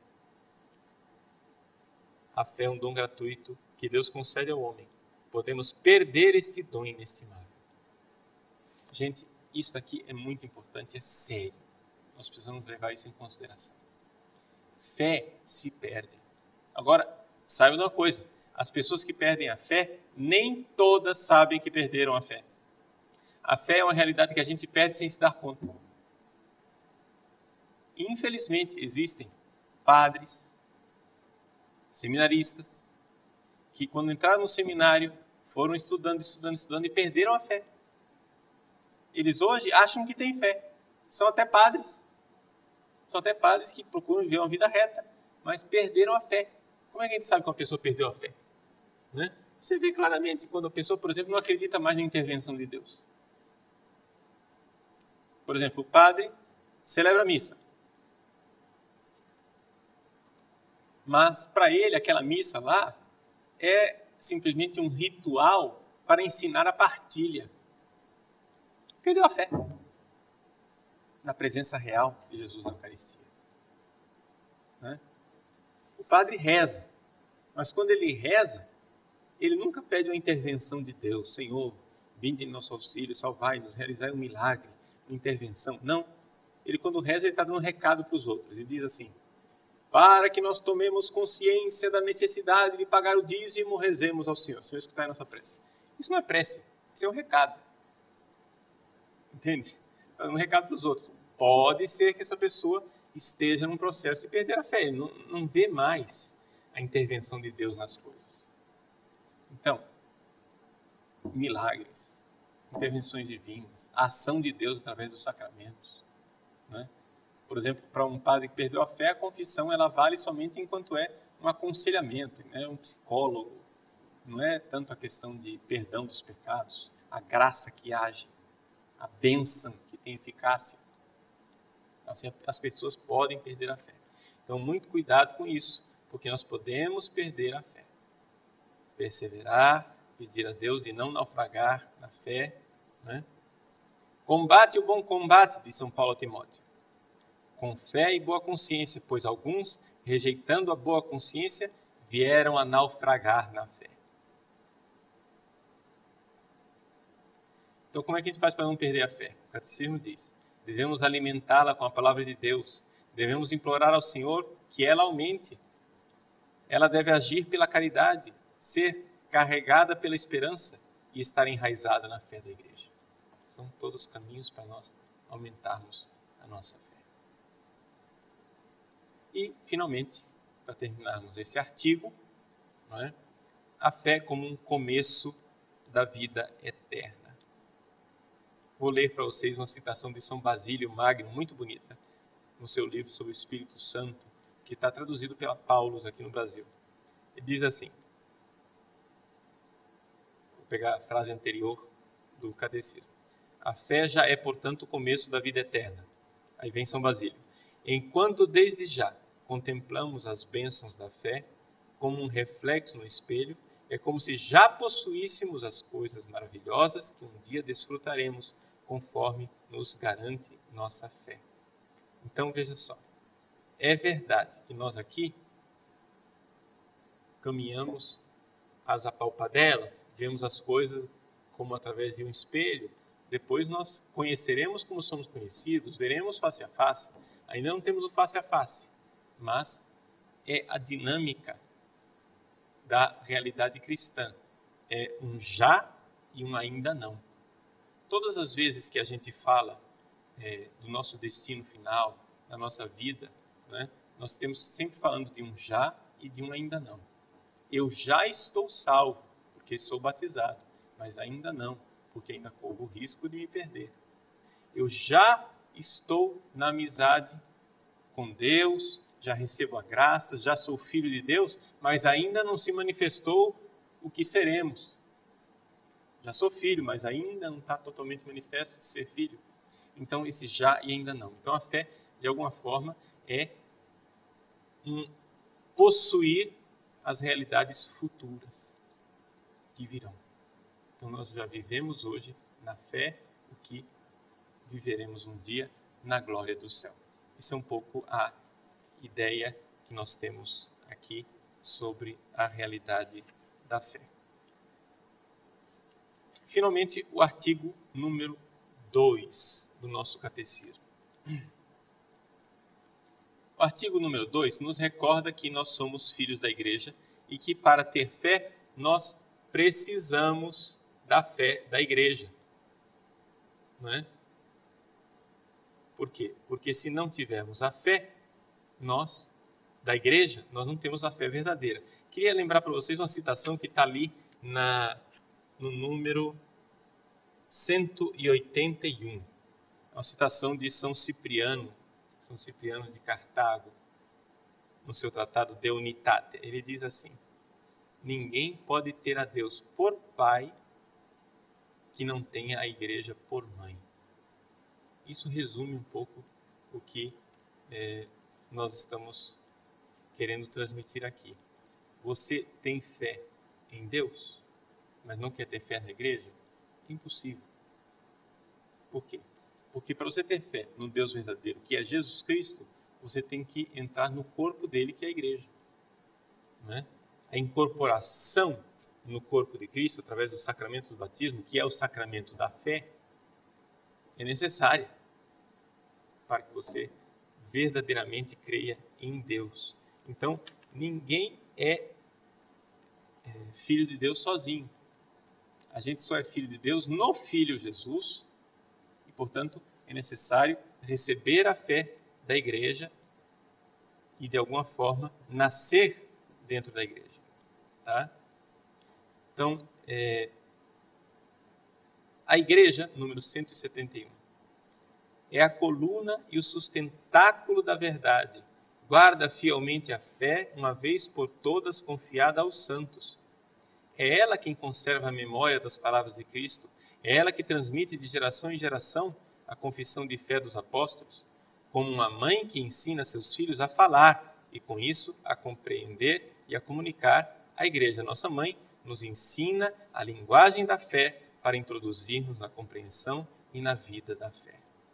A fé é um dom gratuito que Deus concede ao homem. Podemos perder esse dom inestimável. Gente, isso aqui é muito importante, é sério. Nós precisamos levar isso em consideração. Fé se perde. Agora, saiba de uma coisa. As pessoas que perdem a fé, nem todas sabem que perderam a fé. A fé é uma realidade que a gente perde sem se dar conta. Infelizmente, existem padres, seminaristas, que quando entraram no seminário, foram estudando, estudando, estudando e perderam a fé. Eles hoje acham que têm fé. São até padres. São até padres que procuram viver uma vida reta, mas perderam a fé. Como é que a gente sabe que uma pessoa perdeu a fé? Né? Você vê claramente quando a pessoa, por exemplo, não acredita mais na intervenção de Deus. Por exemplo, o padre celebra a missa. Mas para ele, aquela missa lá é simplesmente um ritual para ensinar a partilha. Perdeu a fé na presença real de Jesus na Eucaristia. Né? O padre reza, mas quando ele reza, ele nunca pede uma intervenção de Deus. Senhor, vinde em nosso auxílio, salvai-nos, realizai um milagre, uma intervenção. Não. Ele, quando reza, ele está dando um recado para os outros. Ele diz assim: para que nós tomemos consciência da necessidade de pagar o dízimo, rezemos ao Senhor. Senhor, escutai a nossa prece. Isso não é prece, isso é um recado. Entende? Está dando um recado para os outros. Pode ser que essa pessoa esteja num processo de perder a fé. Ele não, não vê mais a intervenção de Deus nas coisas. Então, milagres, intervenções divinas, a ação de Deus através dos sacramentos. Né? Por exemplo, para um padre que perdeu a fé, a confissão ela vale somente enquanto é um aconselhamento, né? Um psicólogo. Não é tanto a questão de perdão dos pecados, a graça que age, a bênção que tem eficácia. Assim, as pessoas podem perder a fé. Então, muito cuidado com isso, porque nós podemos perder a fé. Perseverar, pedir a Deus e não naufragar na fé. Né? Combate o bom combate, diz São Paulo a Timóteo, com fé e boa consciência, pois alguns, rejeitando a boa consciência, vieram a naufragar na fé. Então, como é que a gente faz para não perder a fé? O Catecismo diz: devemos alimentá-la com a palavra de Deus, Devemos implorar ao Senhor que ela aumente. Ela deve agir pela caridade, ser carregada pela esperança e estar enraizada na fé da igreja. São todos caminhos para nós aumentarmos a nossa fé. E, finalmente, para terminarmos esse artigo, não é? A fé como um começo da vida eterna. Vou ler para vocês uma citação de São Basílio Magno, muito bonita, no seu livro sobre o Espírito Santo, que está traduzido pela Paulus aqui no Brasil. Ele diz assim, vou pegar a frase anterior do Catecismo. A fé já é, portanto, o começo da vida eterna. Aí vem São Basílio. Enquanto desde já contemplamos as bênçãos da fé como um reflexo no espelho, é como se já possuíssemos as coisas maravilhosas que um dia desfrutaremos, conforme nos garante nossa fé. Então, veja só. É verdade que nós aqui caminhamos às apalpadelas, vemos as coisas como através de um espelho. Depois nós conheceremos como somos conhecidos, veremos face a face. Ainda não temos o face a face, mas é a dinâmica da realidade cristã. É um já e um ainda não. Todas as vezes que a gente fala é, do nosso destino final, da nossa vida, né, nós temos sempre falando de um já e de um ainda não. Eu já estou salvo, porque sou batizado, mas ainda não, porque ainda corro o risco de me perder. Eu já estou na amizade com Deus, já recebo a graça, já sou filho de Deus, mas ainda não se manifestou o que seremos. Já sou filho, mas ainda não está totalmente manifesto de ser filho. Então, esse já e ainda não. Então, a fé, de alguma forma, é um possuir as realidades futuras que virão. Então, nós já vivemos hoje na fé o que viveremos um dia na glória do céu. Isso é um pouco a ideia que nós temos aqui sobre a realidade da fé. Finalmente, o artigo número dois do nosso catecismo. O artigo número dois nos recorda que nós somos filhos da igreja e que para ter fé nós precisamos da fé da igreja. Não é? Por quê? Porque se não tivermos a fé, nós, da igreja, nós não temos a fé verdadeira. Queria lembrar para vocês uma citação que está ali na, no número cento e oitenta e um. É uma citação de São Cipriano, São Cipriano de Cartago, no seu tratado De Unitate. Ele diz assim: ninguém pode ter a Deus por pai que não tenha a igreja por mãe. Isso resume um pouco o que é, nós estamos querendo transmitir aqui. Você tem fé em Deus, mas não quer ter fé na igreja? Impossível. Por quê? Porque para você ter fé no Deus verdadeiro, que é Jesus Cristo, você tem que entrar no corpo dele, que é a igreja. Não é? A incorporação no corpo de Cristo, através do sacramento do batismo, que é o sacramento da fé, é necessária para que você verdadeiramente creia em Deus. Então, ninguém é, é filho de Deus sozinho. A gente só é filho de Deus no Filho Jesus e, portanto, é necessário receber a fé da igreja e, de alguma forma, nascer dentro da igreja. Tá? Então, é, a igreja, número cento e setenta e um, é a coluna e o sustentáculo da verdade. Guarda fielmente a fé, uma vez por todas confiada aos santos. É ela quem conserva a memória das palavras de Cristo. É ela que transmite de geração em geração a confissão de fé dos apóstolos, como uma mãe que ensina seus filhos a falar e, com isso, a compreender e a comunicar. A igreja, nossa mãe, nos ensina a linguagem da fé para introduzir-nos na compreensão e na vida da fé.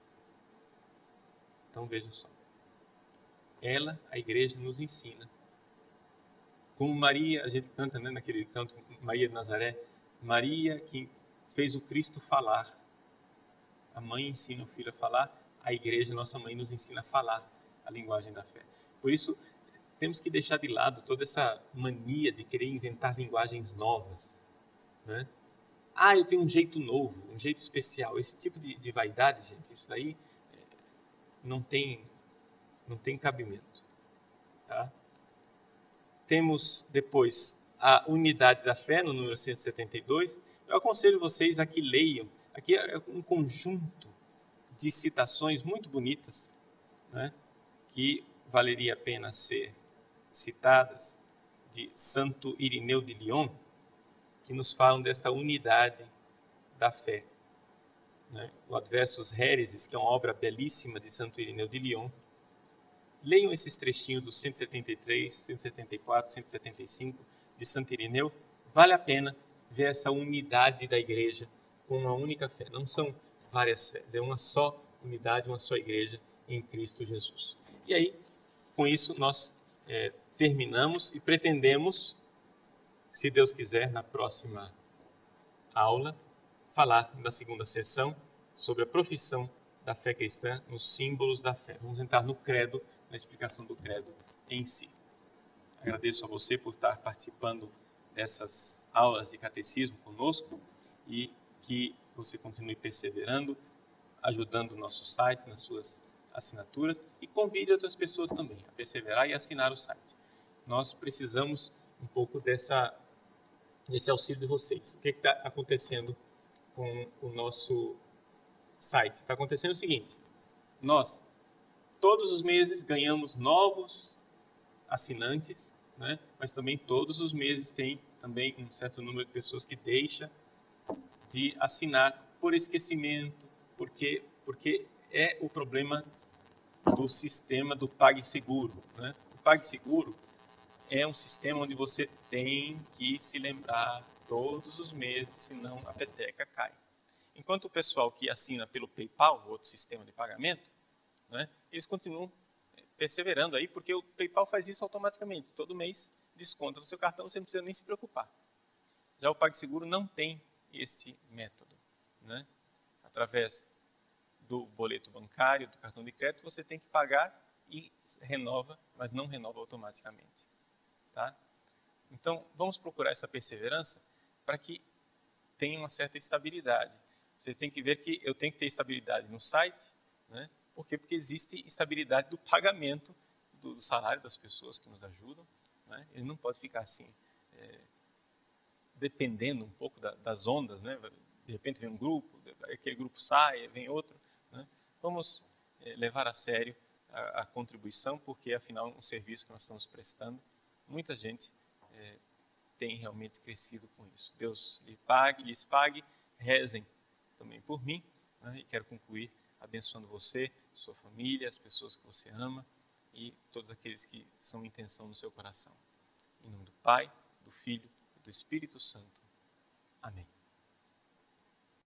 Então, veja só. Ela, a igreja, nos ensina. Como Maria, a gente canta, né, naquele canto, Maria de Nazaré, Maria que fez o Cristo falar. A mãe ensina o filho a falar, a igreja, nossa mãe, nos ensina a falar. a linguagem da fé. Por isso, temos que deixar de lado toda essa mania de querer inventar linguagens novas, né? Ah, eu tenho um jeito novo, um jeito especial. Esse tipo de, de vaidade, gente, isso daí é, não tem, não tem cabimento. Tá? Temos depois a unidade da fé, no número cento e setenta e dois. Eu aconselho vocês a que leiam. Aqui é um conjunto de citações muito bonitas, né, que valeria a pena ser citadas, de Santo Irineu de Lyon, que nos falam desta unidade da fé. Né? O Adversus Heresis, que é uma obra belíssima de Santo Irineu de Lyon. Leiam esses trechinhos dos cento e setenta e três, cento e setenta e quatro, cento e setenta e cinco de Santo Irineu. Vale a pena ver essa unidade da igreja com uma única fé. Não são várias fés, é uma só unidade, uma só igreja em Cristo Jesus. E aí, com isso, nós é, terminamos e pretendemos, se Deus quiser, na próxima aula, falar na segunda sessão sobre a profissão da fé cristã nos símbolos da fé. Vamos entrar no credo, na explicação do credo em si. Agradeço a você por estar participando dessas aulas de catecismo conosco e que você continue perseverando, ajudando o nosso site nas suas assinaturas e convide outras pessoas também a perseverar e assinar o site. Nós precisamos um pouco dessa, desse auxílio de vocês. O que está acontecendo com o nosso site? Está acontecendo o seguinte: nós todos os meses ganhamos novos assinantes, né? Mas também todos os meses tem também um certo número de pessoas que deixa de assinar por esquecimento, porque porque é o problema do sistema do PagSeguro, né? O PagSeguro é um sistema onde você tem que se lembrar todos os meses, senão a peteca cai. Enquanto o pessoal que assina pelo PayPal, outro sistema de pagamento, né, eles continuam perseverando aí, porque o PayPal faz isso automaticamente. Todo mês desconta no seu cartão, você não precisa nem se preocupar. Já o PagSeguro não tem esse método, né? Através do boleto bancário, do cartão de crédito, você tem que pagar e renova, mas não renova automaticamente. Tá? Então, vamos procurar essa perseverança para que tenha uma certa estabilidade. Você tem que ver que eu tenho que ter estabilidade no site, né? Por quê? Porque existe estabilidade do pagamento do, do salário das pessoas que nos ajudam, né? Ele não pode ficar assim, é, dependendo um pouco da, das ondas, né? De repente vem um grupo, aquele grupo sai, vem outro, né? Vamos é, levar a sério a, a contribuição, porque afinal é um serviço que nós estamos prestando. Muita gente é, tem realmente crescido com isso. Deus lhe pague, lhes pague, rezem também por mim, né? E quero concluir abençoando você, sua família, as pessoas que você ama e todos aqueles que são intenção no seu coração. Em nome do Pai, do Filho e do Espírito Santo. Amém.